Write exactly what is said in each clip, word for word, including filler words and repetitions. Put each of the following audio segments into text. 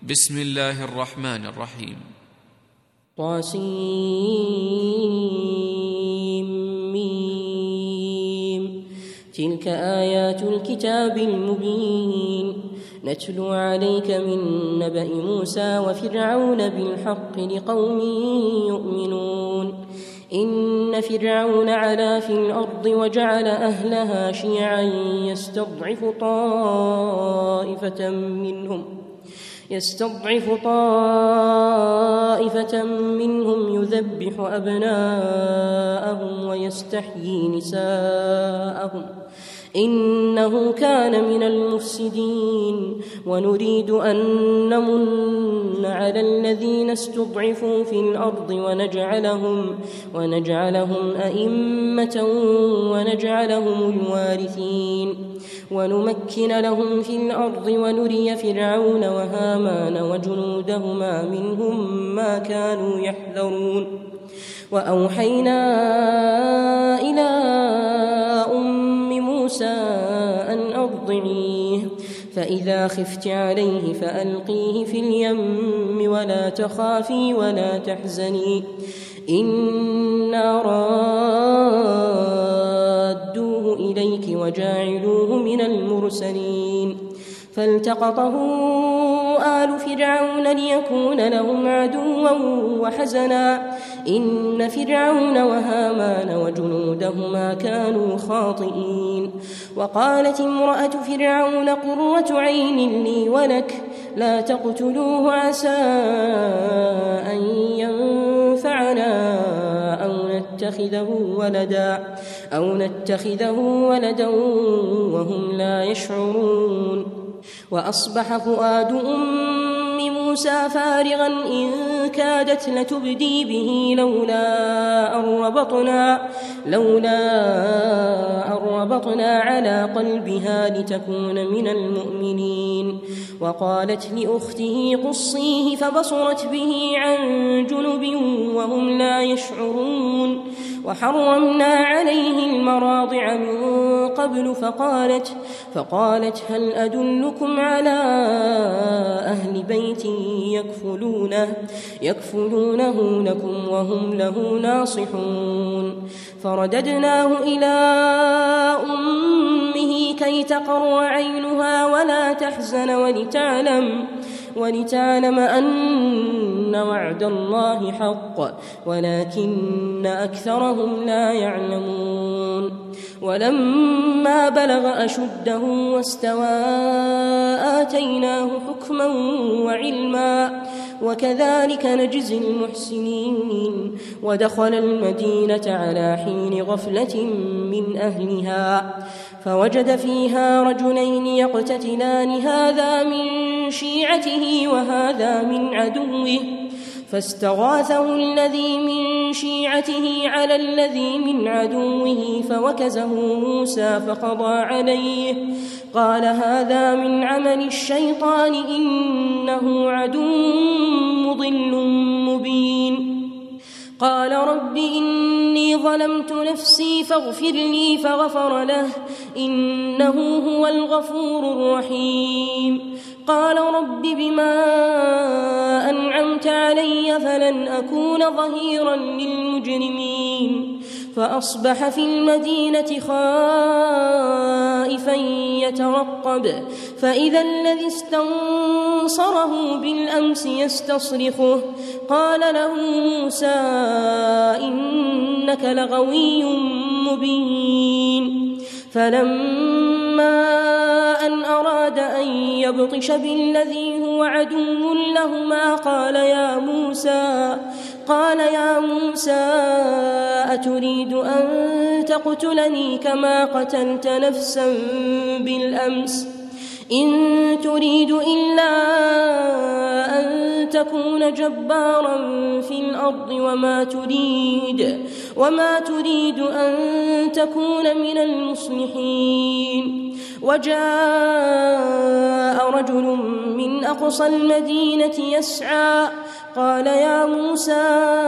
بسم الله الرحمن الرحيم. طاسيم. تلك آيات الكتاب المبين نتلو عليك من نبأ موسى وفرعون بالحق لقوم يؤمنون. إن فرعون علا في الأرض وجعل أهلها شيعا يستضعف طائفة منهم يستضعف طائفة منهم يذبح أبناءهم ويستحيي نساءهم إنه كان من المفسدين. ونريد أن نمن على الذين استضعفوا في الأرض ونجعلهم, ونجعلهم أئمة ونجعلهم الوارثين ونمكن لهم في الأرض ونري فرعون وهامان وجنودهما منهم ما كانوا يحذرون. وأوحينا إلى أم موسى أن أرضعيه فإذا خفت عليه فألقيه في اليم ولا تخافي ولا تحزني إنا رادوه إليك وجاعلوه من المرسلين. فالتقطه آل فرعون ليكون لهم عدوا وحزنا إن فرعون وهامان وجنودهما كانوا خاطئين. وقالت امرأة فرعون قرة عين لي ولك لا تقتلوه عسى أن ينفعنا أو نتخذه ولدا أو نتخذه ولدا وهم لا يشعرون. وأصبح فؤاد أم موسى فارغا إن كادت لتبدي به لولا أن ربطنا, لولا أن ربطنا على قلبها لتكون من المؤمنين. وقالت لأخته قصيه فبصرت به عن جنب وهم لا يشعرون. وحرمنا عليه المراضع من قبل فقالت, فقالت هل أدلكم على أهل بيت يكفلونه, يكفلونه لكم وهم له ناصحون. فرددناه إلى أمه كي تقر عينها ولا تحزن ولتعلم, ولتعلم أن وعد الله حق ولكن أكثرهم لا يعلمون. ولما بلغ أشده واستوى آتيناه حكما وعلما وكذلك نجزي المحسنين. ودخل المدينة على حين غفلة من أهلها فوجد فيها رجلين يقتتلان هذا من شيعته وهذا من عدوه فاستغاثه الذي من شيعته على الذي من عدوه فوكزه موسى فقضى عليه قال هذا من عمل الشيطان إنه عدو مضل مبين. قال رب إني ظلمت نفسي فاغفر لي فغفر له إنه هو الغفور الرحيم. قال رب بما أنعمت علي فلن أكون ظهيرا للمجرمين. فأصبح في المدينة خائفا يترقب فإذا الذي استنصره بالأمس يستصرخه قال له موسى إنك لغوي مبين. فلما أن أراد أن يبطش بالذي هو عدو لهما قال يا موسى قال يا موسى أتريد أن تقتلني كما قتلت نفسا بالأمس إن تريد إلا أن تكون جبارا في الأرض وما تريد وما تريد أن تكون من المصلحين. وجاء رجل من أقصى المدينة يسعى قال يا موسى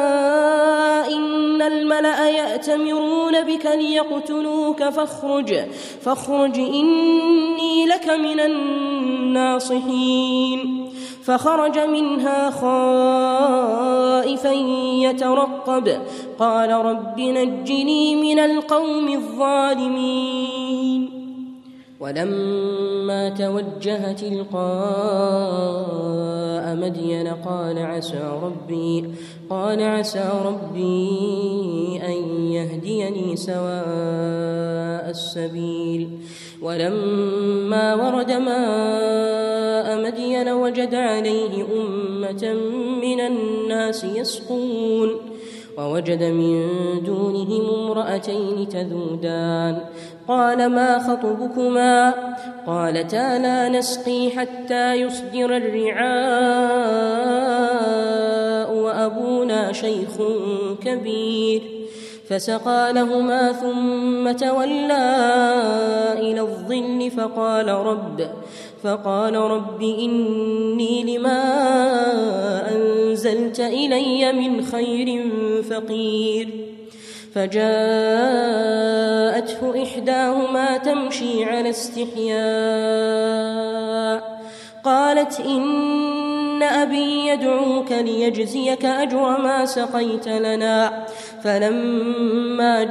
إن الملأ يأتمرون بك ليقتلوك فاخرج, فاخرج إني لك من الناصحين. فخرج منها خائفا يترقب قال رب نجني من القوم الظالمين ولما توجه تلقاء مدين قال عسى ربي قال عسى ربي أن يهديني سواء السبيل ولما ورد ماء مدين وجد عليه أمة من الناس يسقون ووجد من دونهم امرأتين تذودان قال ما خطبكما قالتا لا نسقي حتى يصدر الرعاء وأبونا شيخ كبير فسقى لهما ثم تولى إلى الظل فقال رب فقال رب إني لما أنزلت إلي من خير فقير فجاءته إحداهما تمشي على استحياء قالت إن أبي يدعوك ليجزيك أجر ما سقيت لنا فلما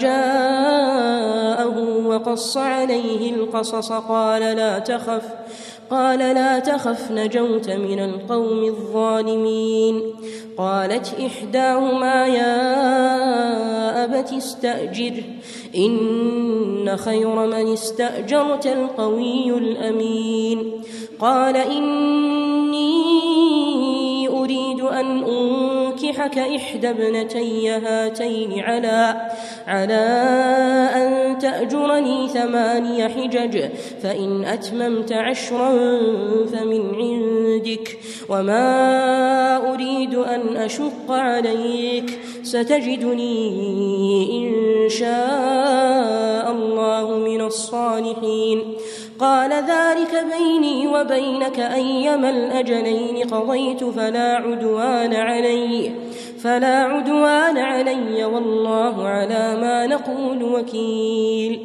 جاءه وقص عليه القصص قال لا تخف قال لا تخف نجوت من القوم الظالمين قالت إحداهما يا أبت استأجره إن خير من استأجرت القوي الأمين قال إني أريد أن أنكحك إحدى ابنتي هاتين على على أن تأجرني ثماني حجج فإن أتممت عشرا فمن عندك وما أريد أن أشق عليك ستجدني إن شاء الله من الصالحين قال ذلك بيني وبينك أيما الأجلين قضيت فلا عدوان علي فلا عدوان علي والله على ما نقول وكيل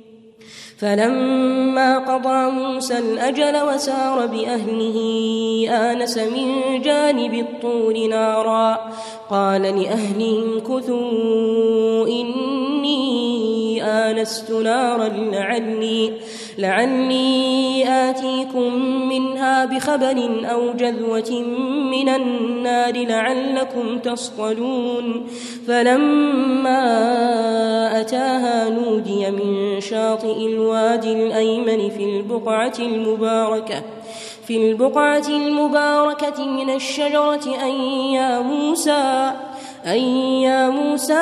فلما قضى موسى الأجل وسار بأهله آنس من جانب الطور نارا قال لأهلهم كثوا إني آنست نارا لعلي لعلي آتيكم منها بخبر أو جذوة من النار لعلكم تصطلون فلما أتاها نودي من شاطئ الوادي الأيمن في البقعة المباركة في البقعة المباركة من الشجرة أن يا موسى أن يا موسى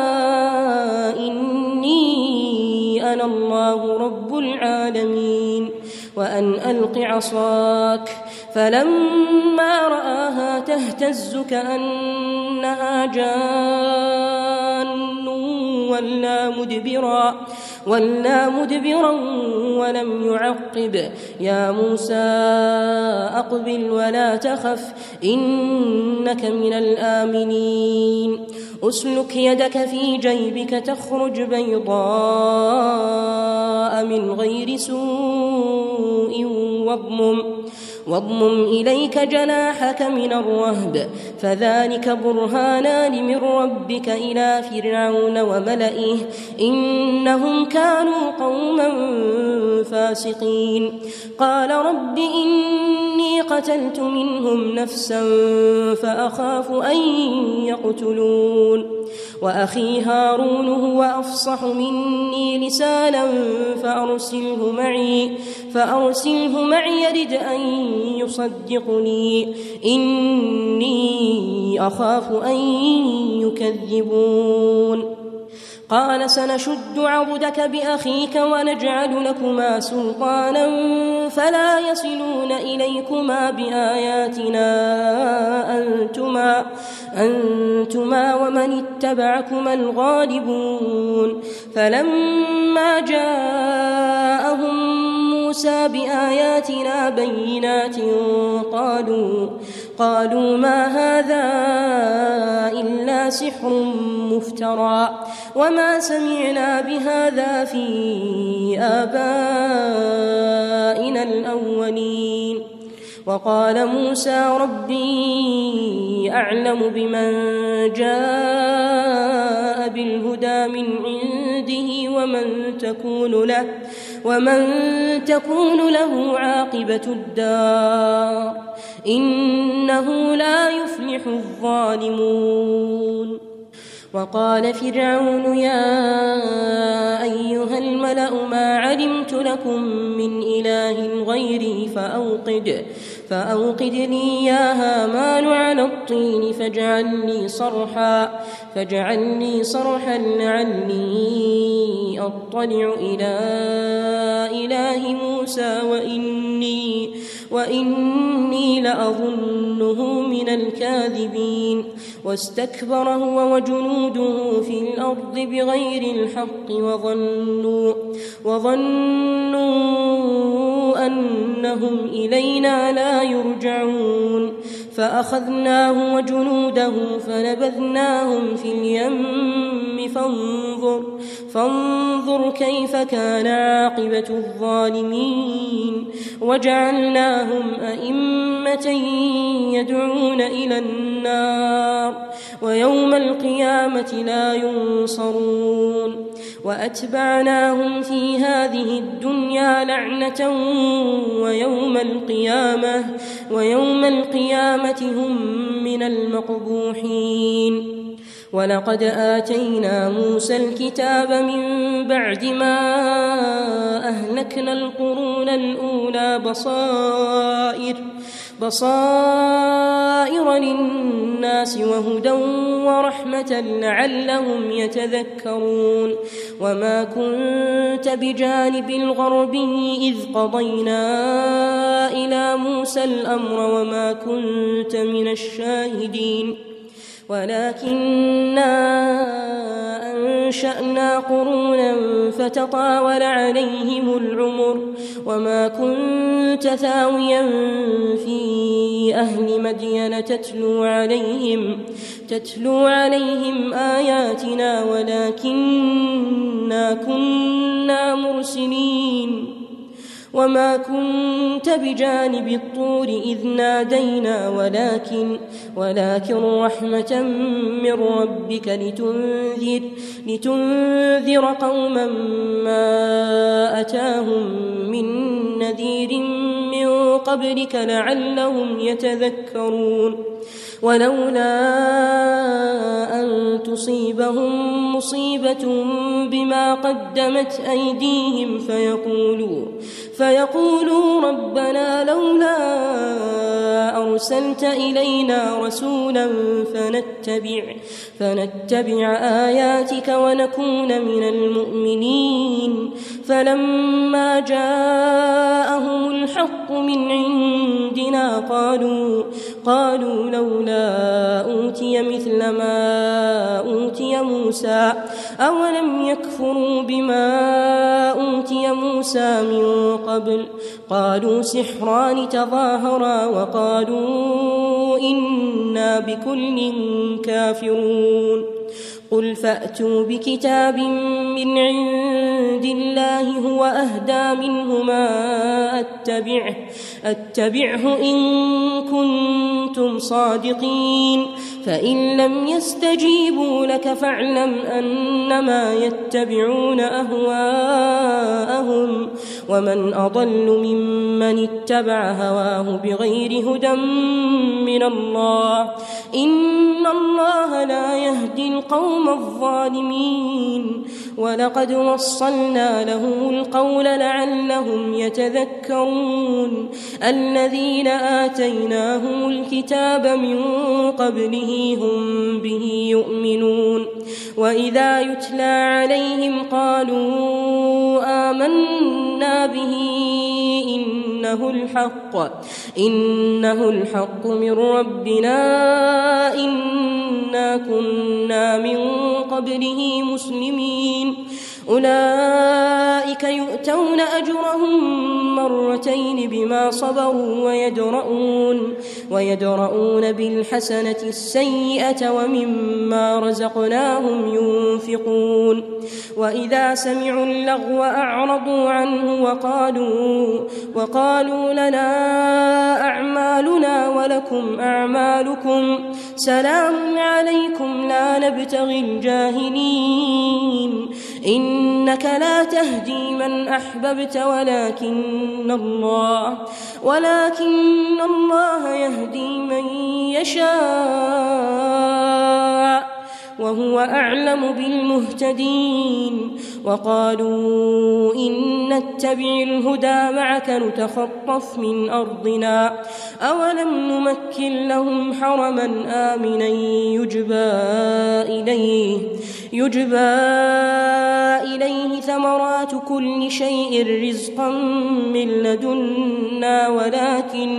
إني أنا الله رب العالمين وأن ألق عصاك فلما رآها تهتز كأنها جان ولا مدبرا ولا مدبرا ولم يعقب يا موسى أقبل ولا تخف إنك من الآمنين أسلك يدك في جيبك تخرج بيضاء من غير سوء واضمم واضمم إليك جناحك من الرهب فذلك برهانان من ربك إلى فرعون وملئه إنهم كانوا قوما فاسقين قال رب إني قتلت منهم نفسا فأخاف أن يقتلون وأخي هارون هو أفصح مني لسانا فأرسله معي فأرسله معي يرد أن يصدقني إني أخاف أن يكذبون قال سنشد عضدك بأخيك ونجعل لكما سلطانا فلا يصلون إليكما بآياتنا أنتما, أنتما ومن اتبعكما الغالبون فلما جاءهم موسى بآياتنا بينات قالوا قالوا ما هذا إلا سحر مفترى وما سمعنا بهذا في آبائنا الأولين وقال موسى ربي أعلم بمن جاء بالهدى من عنده ومن تكون له, ومن تكون له عاقبة الدار إنه لا يفلح الظالمون. وقال فرعون يا أيها الملأ ما علمت لكم من إله غيري فأوقد, فأوقد لي يا هامان على الطين فاجعل لي صرحا, فاجعل لي صرحا لعلي أطلع إلى إله موسى وإني, وإني لأظنه من الكاذبين. واستكبر هو وجنوده في الأرض بغير الحق وظنوا, وظنوا أنهم إلينا لا يرجعون. فأخذناه وجنوده فنبذناهم في اليم فانظر, فانظر كيف كان عاقبة الظالمين. وجعلناهم أئمة يدعون إلى النار ويوم القيامة لا ينصرون. وأتبعناهم في هذه الدنيا لعنة ويوم القيامة, ويوم القيامة هم من المقبوحين. ولقد آتينا موسى الكتاب من بعد ما أهلكنا القرون الأولى بصائر, بصائر للناس وهدى ورحمة لعلهم يتذكرون. وما كنت بجانب الغربي إذ قضينا إلى موسى الأمر وما كنت من الشاهدين ولكننا أنشأنا قرونا فتطاول عليهم العمر وما كنت ثاويا في أهل مدين تتلو عليهم, تتلو عليهم آياتنا ولكننا كنا مرسلين. وما كنت بجانب الطور إذ نادينا ولكن, ولكن رحمة من ربك لتنذر, لتنذر قوما ما أتاهم من نذير من قبلك لعلهم يتذكرون. ولولا أن تصيبهم مصيبة بما قدمت أيديهم فيقولوا, فيقولوا ربنا لولا أرسلت إلينا رسولا فنتبع, فنتبع آياتك ونكون من المؤمنين. فلما جاءهم الحق من عندنا قالوا, قالوا لولا أوتي مثل ما أوتي موسى أولم يكفروا بما أوتي موسى من قبل. قالوا سحران تظاهرا وقالوا إنا بكل كافرون. قل فأتوا بكتاب من عند الله هو أهدى منهما أتبعه, أتبعه إن كنتم صادقين. فإن لم يستجيبوا لك فاعلم أنما يتبعون أهواءهم ومن أضل ممن اتبع هواه بغير هدى من الله إن الله لا يهدي القوم الظالمين. ولقد وصلنا لهم القول لعلهم يتذكرون. الذين آتيناهم الكتاب من قبله هم به يؤمنون. وإذا يتلى عليهم قالوا آمنا به إنه الحق, إنه الحق من ربنا إنا كنا من قبله مسلمين. أولئك يؤتون أجرهم مرتين بما صبروا ويدرؤون, ويدرؤون بالحسنة السيئة ومما رزقناهم ينفقون. وإذا سمعوا اللغو أعرضوا عنه وقالوا, وقالوا لنا أعمالنا ولكم أعمالكم سلام عليكم لا نبتغي الجاهلين إنك لا تهدي من أحببت ولكن الله, ولكن الله يهدي من يشاء وهو أعلم بالمهتدين. وقالوا إن نتبع الهدى معك نتخطف من أرضنا أولم نمكن لهم حرما آمنا يجبى إليه, يجبى إليه ثمرات كل شيء رزقا من لدنا ولكن,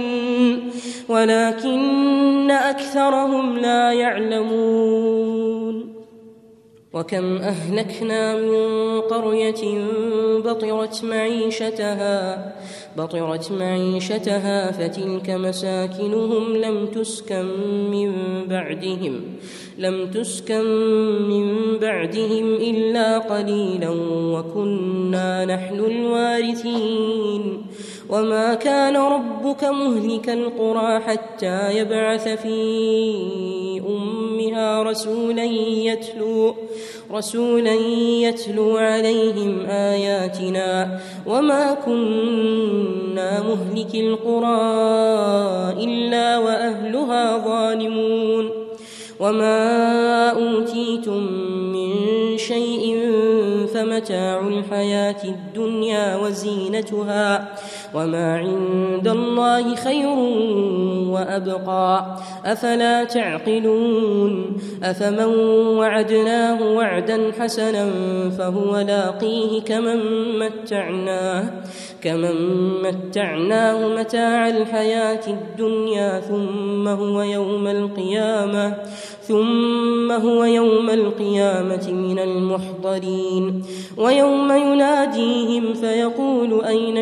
ولكن أكثرهم لا يعلمون. وكم أهلكنا من قرية بطرت معيشتها, بطرت معيشتها فتلك مساكنهم لم تسكن من بعدهم, لم تسكن من بعدهم إلا قليلا وكنا نحن الوارثين. وما كان ربك مهلك القرى حتى يبعث في أمها رسولا يتلو, رسولا يتلو عليهم آياتنا وما كنا مهلك القرى إلا وأهلها ظالمون. وما أوتيتم من شيء فمتاع الحياة الدنيا وزينتها وما عند الله خير وأبقى أفلا تعقلون. أفمن وعدناه وعدا حسنا فهو لاقيه كمن متعناه, كمن متعناه متاع الحياة الدنيا ثم هو يوم القيامة ثم هو يوم القيامة من المحضرين. ويوم يناديهم فيقول أين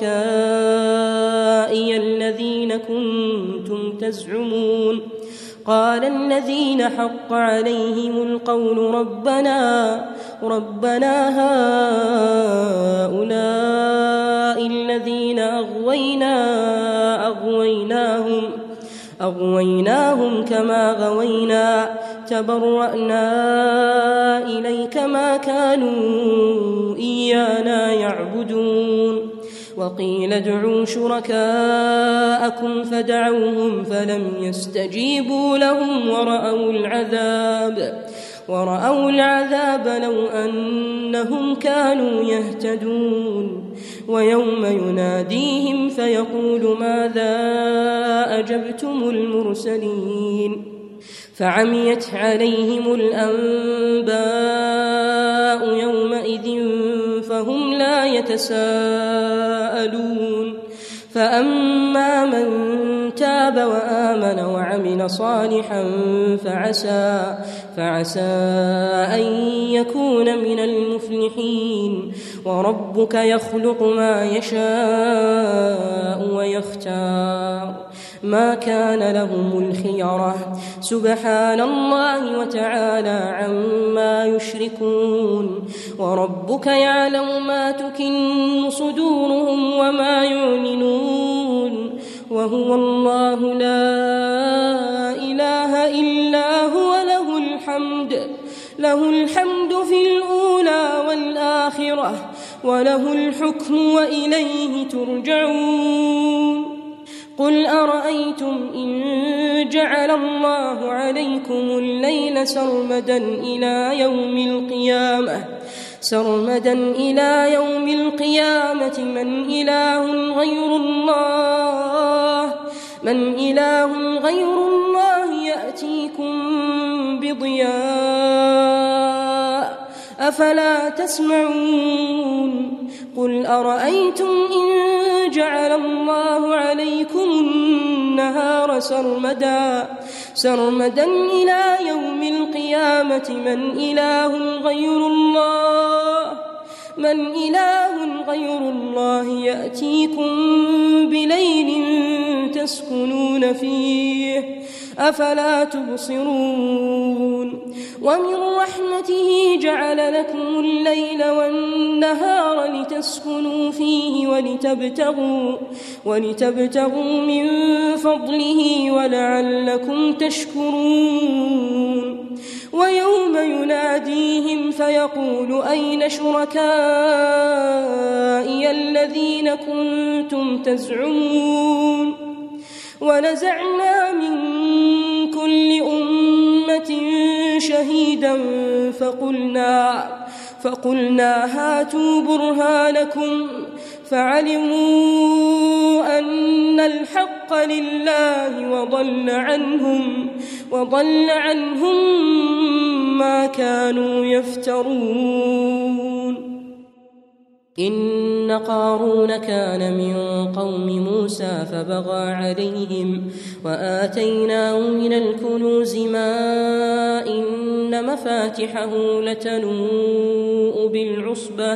شركائي الذين كنتم تزعمون قال الذين حق عليهم القول ربنا ربنا هؤلاء الذين أغوينا أغويناهم أغويناهم كما غوينا تبرأنا إليك ما كانوا إيانا يعبدون. وقيل ادعوا شركاءكم فدعوهم فلم يستجيبوا لهم ورأوا العذاب ورأوا العذاب لو أنهم كانوا يهتدون. ويوم يناديهم فيقول ماذا أجبتم المرسلين فعميت عليهم الأنباء يومئذ فهم لا يتساءلون. فأما من تاب وآمن وعمل صالحا فعسى, فعسى أن يكون من المفلحين. وربك يخلق ما يشاء ويختار ما كان لهم الخيرة سبحان الله وتعالى عما يشركون. وربك يعلم ما تكن صدورهم وما يعلنون وهو الله لا إله إلا هو له الحمد له الحمد في الأولى والآخرة وله الحكم وإليه ترجعون. قل أرأيتم إن جعل الله عليكم الليل سرمدا إلى يوم القيامة سرمدا إلى يوم القيامة من إله غير الله من إله غير الله يأتيكم بضياء أفلا تسمعون. قل أرأيتم إن جعل الله عليكم النهار سرمدا سرمدا إلى يوم القيامة من إله غير الله من إله غير الله يأتيكم بليل تسكنون فيه أفلا تبصرون ومن رحمته جعل لكم الليل والنهار لتسكنوا فيه ولتبتغوا, ولتبتغوا من فضله ولعلكم تشكرون ويوم يناديهم فيقول أين شركائي الذين كنتم تزعمون ونزعنا من كل أمة شهيدا فقلنا, فقلنا هاتوا برهانكم فعلموا أن الحق لله وضل عنهم, وضل عنهم ما كانوا يفترون. إن قارون كان من قوم موسى فبغى عليهم وآتيناه من الكنوز ما إن مفاتحه لتنوء بالعصبة,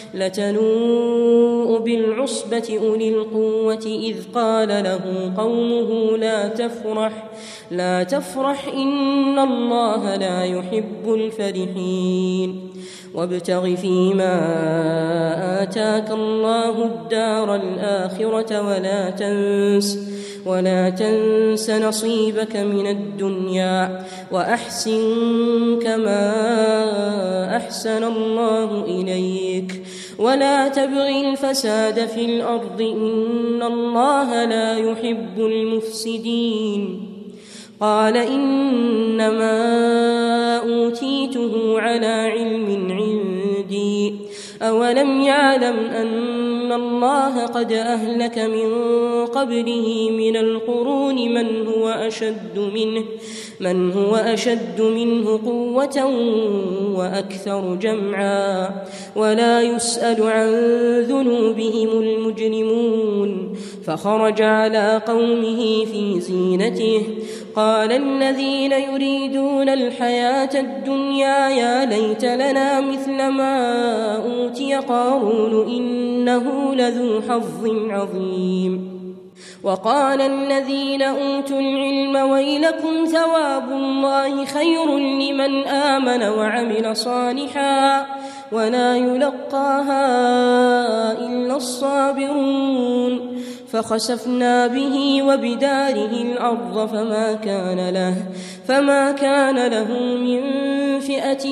لتنوء بالعصبة أولي القوة إذ قال له قومه لا تفرح, لا تفرح إن الله لا يحب الفرحين وابتغ فيما آتاك الله الدار الآخرة ولا تنس, ولا تنس نصيبك من الدنيا وأحسن كما أحسن الله إليك ولا تبغ الفساد في الأرض إن الله لا يحب المفسدين. قال إنما أوتيته على علم عندي أولم يعلم أن الله قد أهلك من قبله من القرون من هو أشد منه, من هو أشد منه قوة وأكثر جمعا ولا يسأل عن ذنوبهم المجرمون. فخرج على قومه في زينته قال الذين يريدون الحياة الدنيا يا ليت لنا مثل ما أوتي قارون إنه لذو حظ عظيم. وقال الذين أوتوا العلم ويلكم ثواب الله خير لمن آمن وعمل صالحا ولا يلقاها إلا الصابرون. فخسفنا به وبداره الأرض فما كان له, فما كان له من فئة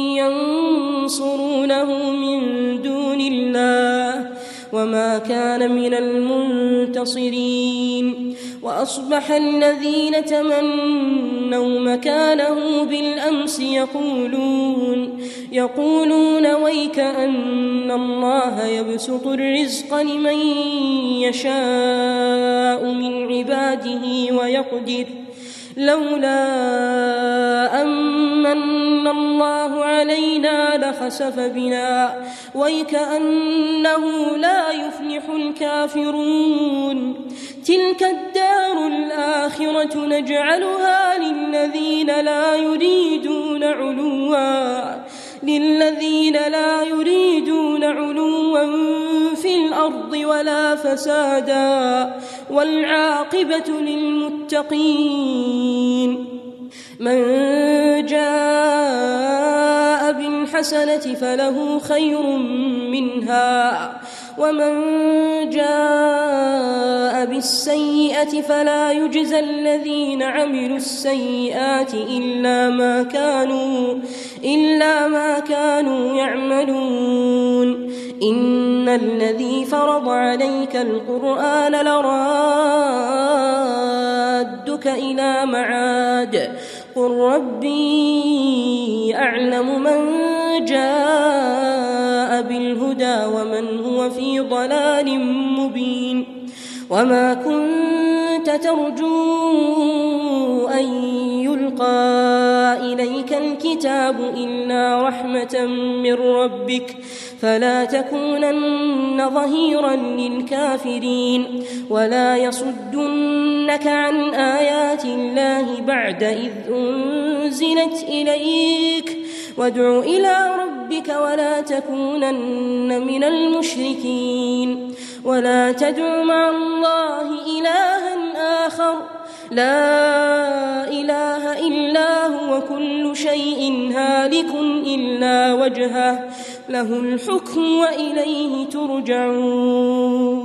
ينصرونه من دون الله وما كان من المنتصرين. وأصبح الذين تمنوا مكانه بالأمس يقولون, يقولون ويك أن الله يبسط الرزق لمن يشاء من عباده ويقدر لولا أمن الله علينا لخسف بنا ويكأنه لا يفلح الكافرون. تلك الدار الآخرة نجعلها للذين لا يريدون علوا, للذين لا يريدون علوا في الأرض ولا فسادا والعاقبة للمتقين. من جاء بالحسنة فله خير منها ومن جاء بالسيئة فلا يجزى الذين عملوا السيئات إلا ما كانوا, إلا ما كانوا يعملون. إن الذي فرض عليك القرآن لرادك إلى معاد قل ربي أعلم من جاء بالهدى ومن هو في ضلال مبين. وما كنت ترجو أن يلقى إليك الكتاب إلا رحمة من ربك فلا تكونن ظهيرا للكافرين ولا يصدنك عن آيات الله بعد إذ أنزلت إليك وادع إلى ربك ولا تكونن من المشركين ولا تدع مع الله إلها آخر لا إله إلا هو كل شيء هالك إلا وجهه له الحكم وإليه ترجعون